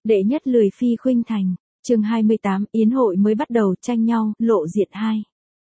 Đệ nhất lười phi khuynh thành, chương 28, yến hội mới bắt đầu tranh nhau, lộ diện 2.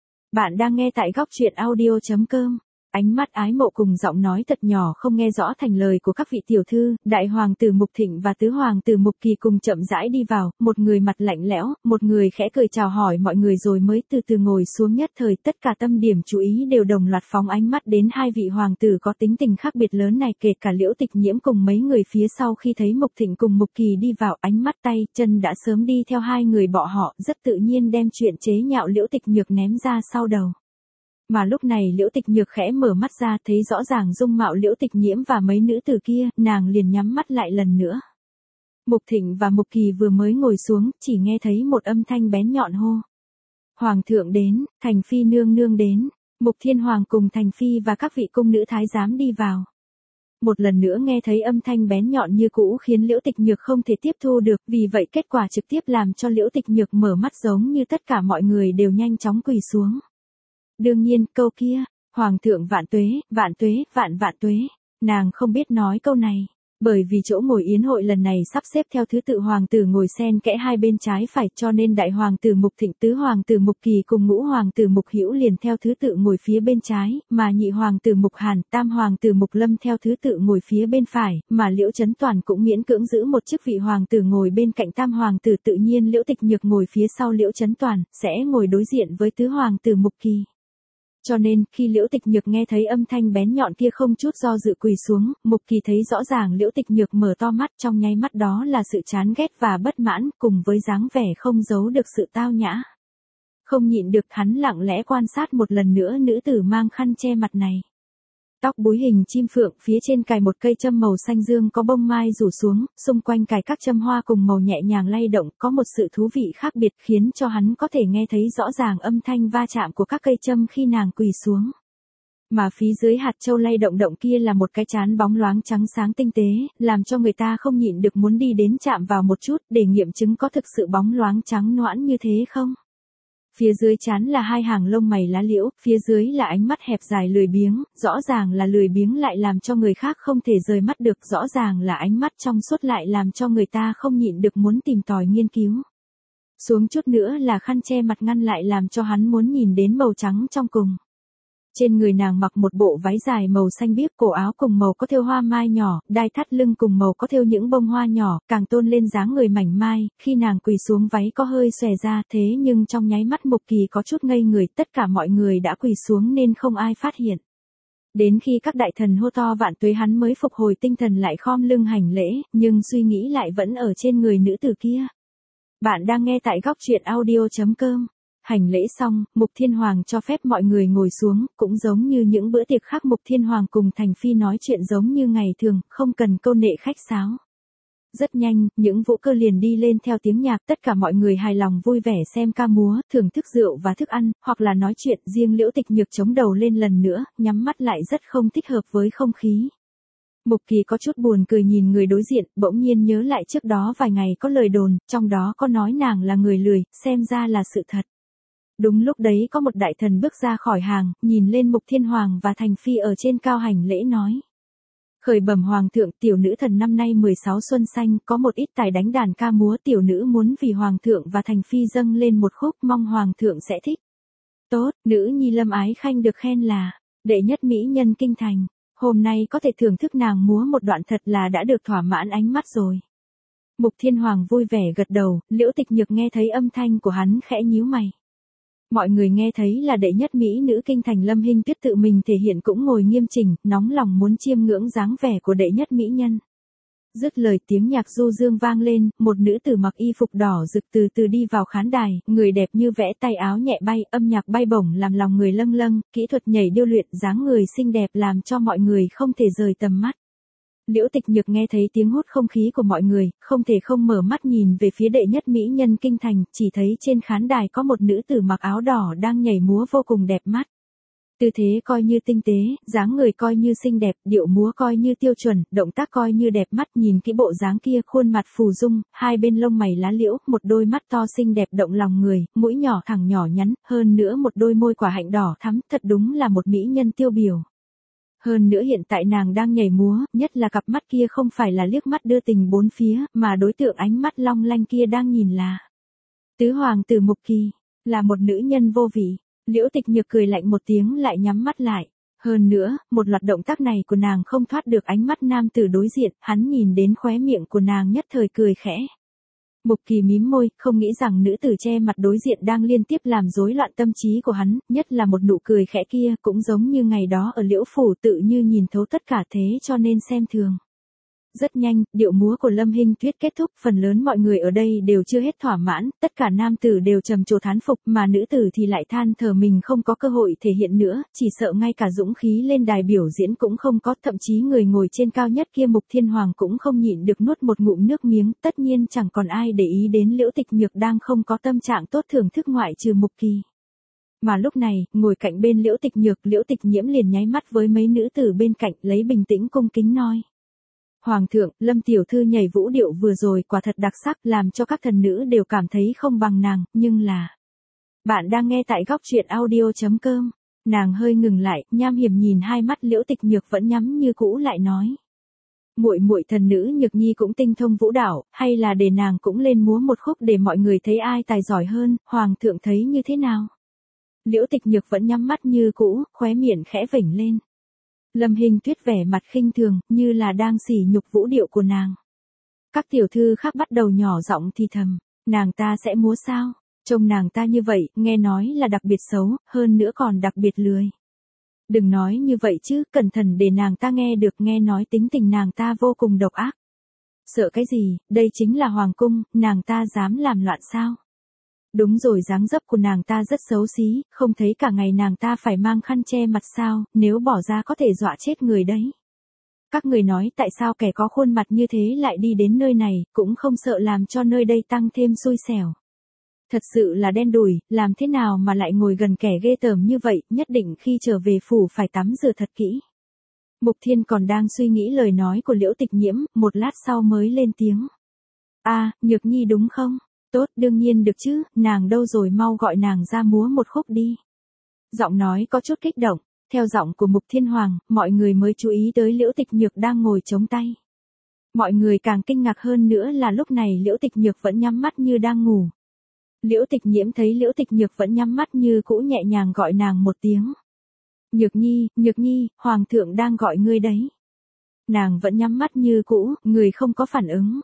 Bạn đang nghe tại góc truyện audio.com. Ánh mắt ái mộ cùng giọng nói thật nhỏ không nghe rõ thành lời của các vị tiểu thư, đại hoàng tử Mục Thịnh và tứ hoàng tử Mục Kỳ cùng chậm rãi đi vào, một người mặt lạnh lẽo, một người khẽ cười chào hỏi mọi người rồi mới từ từ ngồi xuống. Nhất thời tất cả tâm điểm chú ý đều đồng loạt phóng ánh mắt đến hai vị hoàng tử có tính tình khác biệt lớn này, kể cả Liễu Tịch Nhiễm cùng mấy người phía sau. Khi thấy Mục Thịnh cùng Mục Kỳ đi vào, ánh mắt tay chân đã sớm đi theo hai người bọn họ, rất tự nhiên đem chuyện chế nhạo Liễu Tịch Nhược ném ra sau đầu. Mà lúc này Liễu Tịch Nhược khẽ mở mắt ra, thấy rõ ràng dung mạo Liễu Tịch Nhiễm và mấy nữ tử kia, nàng liền nhắm mắt lại lần nữa. Mục Thịnh và Mục Kỳ vừa mới ngồi xuống, chỉ nghe thấy một âm thanh bén nhọn hô: Hoàng thượng đến, Thành Phi nương nương đến. Mục Thiên Hoàng cùng Thành Phi và các vị cung nữ thái giám đi vào. Một lần nữa nghe thấy âm thanh bén nhọn như cũ khiến Liễu Tịch Nhược không thể tiếp thu được, vì vậy kết quả trực tiếp làm cho Liễu Tịch Nhược mở mắt, giống như tất cả mọi người đều nhanh chóng quỳ xuống. Đương nhiên, câu kia, Hoàng thượng vạn tuế, vạn tuế, vạn vạn tuế, nàng không biết nói câu này, bởi vì chỗ ngồi yến hội lần này sắp xếp theo thứ tự hoàng tử ngồi xen kẽ hai bên trái phải, cho nên đại hoàng tử Mục Thịnh, tứ hoàng tử Mục Kỳ cùng ngũ hoàng tử Mục Hữu liền theo thứ tự ngồi phía bên trái, mà nhị hoàng tử Mục Hàn, tam hoàng tử Mục Lâm theo thứ tự ngồi phía bên phải, mà Liễu Chấn Toàn cũng miễn cưỡng giữ một chức vị hoàng tử ngồi bên cạnh tam hoàng tử. Tự nhiên Liễu Tịch Nhược ngồi phía sau Liễu Chấn Toàn, sẽ ngồi đối diện với tứ hoàng tử Mục Kỳ. Cho nên, khi Liễu Tịch Nhược nghe thấy âm thanh bén nhọn kia không chút do dự quỳ xuống, Mục Kỳ thấy rõ ràng Liễu Tịch Nhược mở to mắt, trong nháy mắt đó là sự chán ghét và bất mãn, cùng với dáng vẻ không giấu được sự tao nhã. Không nhịn được, hắn lặng lẽ quan sát một lần nữa nữ tử mang khăn che mặt này. Tóc búi hình chim phượng, phía trên cài một cây châm màu xanh dương có bông mai rủ xuống, xung quanh cài các châm hoa cùng màu nhẹ nhàng lay động, có một sự thú vị khác biệt khiến cho hắn có thể nghe thấy rõ ràng âm thanh va chạm của các cây châm khi nàng quỳ xuống. Mà phía dưới hạt châu lay động động kia là một cái trán bóng loáng trắng sáng tinh tế, làm cho người ta không nhịn được muốn đi đến chạm vào một chút để nghiệm chứng có thực sự bóng loáng trắng nõn như thế không. Phía dưới trán là hai hàng lông mày lá liễu, phía dưới là ánh mắt hẹp dài lười biếng, rõ ràng là lười biếng lại làm cho người khác không thể rời mắt được, rõ ràng là ánh mắt trong suốt lại làm cho người ta không nhịn được muốn tìm tòi nghiên cứu. Xuống chút nữa là khăn che mặt ngăn lại làm cho hắn muốn nhìn đến màu trắng trong cùng. Trên người nàng mặc một bộ váy dài màu xanh biếc, cổ áo cùng màu có thêu hoa mai nhỏ, đai thắt lưng cùng màu có thêu những bông hoa nhỏ, càng tôn lên dáng người mảnh mai. Khi nàng quỳ xuống váy có hơi xòe ra, thế nhưng trong nháy mắt Mục Kỳ có chút ngây người, tất cả mọi người đã quỳ xuống nên không ai phát hiện. Đến khi các đại thần hô to vạn tuế hắn mới phục hồi tinh thần lại khom lưng hành lễ, nhưng suy nghĩ lại vẫn ở trên người nữ tử kia. Bạn đang nghe tại góc truyện audio.com. Hành lễ xong, Mục Thiên Hoàng cho phép mọi người ngồi xuống, cũng giống như những bữa tiệc khác Mục Thiên Hoàng cùng Thành Phi nói chuyện giống như ngày thường, không cần câu nệ khách sáo. Rất nhanh, những vũ cơ liền đi lên theo tiếng nhạc, tất cả mọi người hài lòng vui vẻ xem ca múa, thưởng thức rượu và thức ăn, hoặc là nói chuyện. Riêng Liễu Tịch Nhược chống đầu lên lần nữa, nhắm mắt lại rất không thích hợp với không khí. Mục Kỳ có chút buồn cười nhìn người đối diện, bỗng nhiên nhớ lại trước đó vài ngày có lời đồn, trong đó có nói nàng là người lười, xem ra là sự thật. Đúng lúc đấy có một đại thần bước ra khỏi hàng, nhìn lên Mục Thiên Hoàng và Thành Phi ở trên cao hành lễ nói: Khởi bẩm Hoàng thượng, tiểu nữ thần năm nay 16 xuân xanh, có một ít tài đánh đàn ca múa, tiểu nữ muốn vì Hoàng thượng và Thành Phi dâng lên một khúc, mong Hoàng thượng sẽ thích. Tốt, nữ nhi Lâm Ái Khanh được khen là đệ nhất mỹ nhân kinh thành, hôm nay có thể thưởng thức nàng múa một đoạn thật là đã được thỏa mãn ánh mắt rồi. Mục Thiên Hoàng vui vẻ gật đầu, Liễu Tịch Nhược nghe thấy âm thanh của hắn khẽ nhíu mày. Mọi người nghe thấy là đệ nhất mỹ nữ kinh thành Lâm Hinh Tuyết tự mình thể hiện cũng ngồi nghiêm chỉnh, nóng lòng muốn chiêm ngưỡng dáng vẻ của đệ nhất mỹ nhân. Dứt lời tiếng nhạc du dương vang lên, một nữ tử mặc y phục đỏ rực từ từ đi vào khán đài, người đẹp như vẽ, tay áo nhẹ bay, âm nhạc bay bổng làm lòng người lâng lâng, kỹ thuật nhảy điêu luyện, dáng người xinh đẹp làm cho mọi người không thể rời tầm mắt. Liễu Tịch Nhược nghe thấy tiếng hút không khí của mọi người, không thể không mở mắt nhìn về phía đệ nhất mỹ nhân kinh thành, chỉ thấy trên khán đài có một nữ tử mặc áo đỏ đang nhảy múa vô cùng đẹp mắt. Tư thế coi như tinh tế, dáng người coi như xinh đẹp, điệu múa coi như tiêu chuẩn, động tác coi như đẹp mắt, nhìn kỹ bộ dáng kia, khuôn mặt phù dung, hai bên lông mày lá liễu, một đôi mắt to xinh đẹp động lòng người, mũi nhỏ thẳng nhỏ nhắn, hơn nữa một đôi môi quả hạnh đỏ thắm, thật đúng là một mỹ nhân tiêu biểu. Hơn nữa hiện tại nàng đang nhảy múa, nhất là cặp mắt kia không phải là liếc mắt đưa tình bốn phía, mà đối tượng ánh mắt long lanh kia đang nhìn là tứ hoàng tử Mục Kỳ, là một nữ nhân vô vị. Liễu Tịch Nhược cười lạnh một tiếng lại nhắm mắt lại. Hơn nữa, một loạt động tác này của nàng không thoát được ánh mắt nam tử đối diện, hắn nhìn đến khóe miệng của nàng nhất thời cười khẽ. Mục Kỳ mím môi, không nghĩ rằng nữ tử che mặt đối diện đang liên tiếp làm rối loạn tâm trí của hắn, nhất là một nụ cười khẽ kia cũng giống như ngày đó ở Liễu Phủ tự như nhìn thấu tất cả thế cho nên xem thường. Rất nhanh, điệu múa của Lâm Hinh Tuyết kết thúc, phần lớn mọi người ở đây đều chưa hết thỏa mãn, tất cả nam tử đều trầm trồ thán phục mà nữ tử thì lại than thở mình không có cơ hội thể hiện nữa, chỉ sợ ngay cả dũng khí lên đài biểu diễn cũng không có, thậm chí người ngồi trên cao nhất kia Mục Thiên Hoàng cũng không nhịn được nuốt một ngụm nước miếng, tất nhiên chẳng còn ai để ý đến Liễu Tịch Nhược đang không có tâm trạng tốt thưởng thức ngoại trừ Mục Kỳ. Mà lúc này, ngồi cạnh bên Liễu Tịch Nhược, Liễu Tịch Nhiễm liền nháy mắt với mấy nữ tử bên cạnh, lấy bình tĩnh cung kính nói. Hoàng thượng, Lâm tiểu thư nhảy vũ điệu vừa rồi quả thật đặc sắc, làm cho các thần nữ đều cảm thấy không bằng nàng, nhưng là... Bạn đang nghe tại góc truyện audio.com. Nàng hơi ngừng lại, nham hiểm nhìn hai mắt Liễu Tịch Nhược vẫn nhắm như cũ lại nói. Muội thần nữ Nhược Nhi cũng tinh thông vũ đạo, hay là để nàng cũng lên múa một khúc để mọi người thấy ai tài giỏi hơn, hoàng thượng thấy như thế nào? Liễu Tịch Nhược vẫn nhắm mắt như cũ, khóe miệng khẽ vểnh lên. Lâm Hinh Tuyết vẻ mặt khinh thường, như là đang sỉ nhục vũ điệu của nàng. Các tiểu thư khác bắt đầu nhỏ giọng thì thầm, nàng ta sẽ múa sao? Trông nàng ta như vậy, nghe nói là đặc biệt xấu, hơn nữa còn đặc biệt lười. Đừng nói như vậy chứ, cẩn thận để nàng ta nghe được, nghe nói tính tình nàng ta vô cùng độc ác. Sợ cái gì, đây chính là hoàng cung, nàng ta dám làm loạn sao? Đúng rồi, dáng dấp của nàng ta rất xấu xí, không thấy cả ngày nàng ta phải mang khăn che mặt sao, nếu bỏ ra có thể dọa chết người đấy. Các người nói tại sao kẻ có khuôn mặt như thế lại đi đến nơi này, cũng không sợ làm cho nơi đây tăng thêm xui xẻo. Thật sự là đen đủi, làm thế nào mà lại ngồi gần kẻ ghê tởm như vậy, nhất định khi trở về phủ phải tắm rửa thật kỹ. Mục Thiên còn đang suy nghĩ lời nói của Liễu Tịch Nhiễm, một lát sau mới lên tiếng. Nhược Nhi đúng không? Tốt, đương nhiên được chứ, nàng đâu rồi, mau gọi nàng ra múa một khúc đi. Giọng nói có chút kích động, theo giọng của Mục Thiên Hoàng, mọi người mới chú ý tới Liễu Tịch Nhược đang ngồi chống tay. Mọi người càng kinh ngạc hơn nữa là lúc này Liễu Tịch Nhược vẫn nhắm mắt như đang ngủ. Liễu Tịch Nhiễm thấy Liễu Tịch Nhược vẫn nhắm mắt như cũ, nhẹ nhàng gọi nàng một tiếng. Nhược Nhi, Hoàng thượng đang gọi ngươi đấy. Nàng vẫn nhắm mắt như cũ, người không có phản ứng.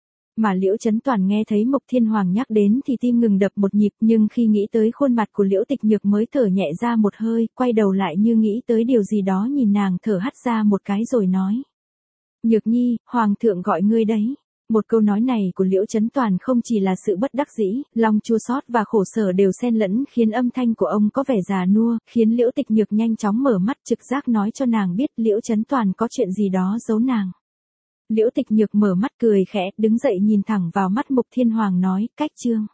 Mà Liễu Chấn Toàn nghe thấy Mục Thiên Hoàng nhắc đến thì tim ngừng đập một nhịp, nhưng khi nghĩ tới khuôn mặt của Liễu Tịch Nhược mới thở nhẹ ra một hơi, quay đầu lại như nghĩ tới điều gì đó, nhìn nàng thở hắt ra một cái rồi nói. Nhược Nhi, Hoàng thượng gọi ngươi đấy. Một câu nói này của Liễu Chấn Toàn không chỉ là sự bất đắc dĩ, lòng chua xót và khổ sở đều xen lẫn, khiến âm thanh của ông có vẻ già nua, khiến Liễu Tịch Nhược nhanh chóng mở mắt, trực giác nói cho nàng biết Liễu Chấn Toàn có chuyện gì đó giấu nàng. Liễu Tịch Nhược mở mắt cười khẽ, đứng dậy nhìn thẳng vào mắt Mục Thiên Hoàng nói, cách chương.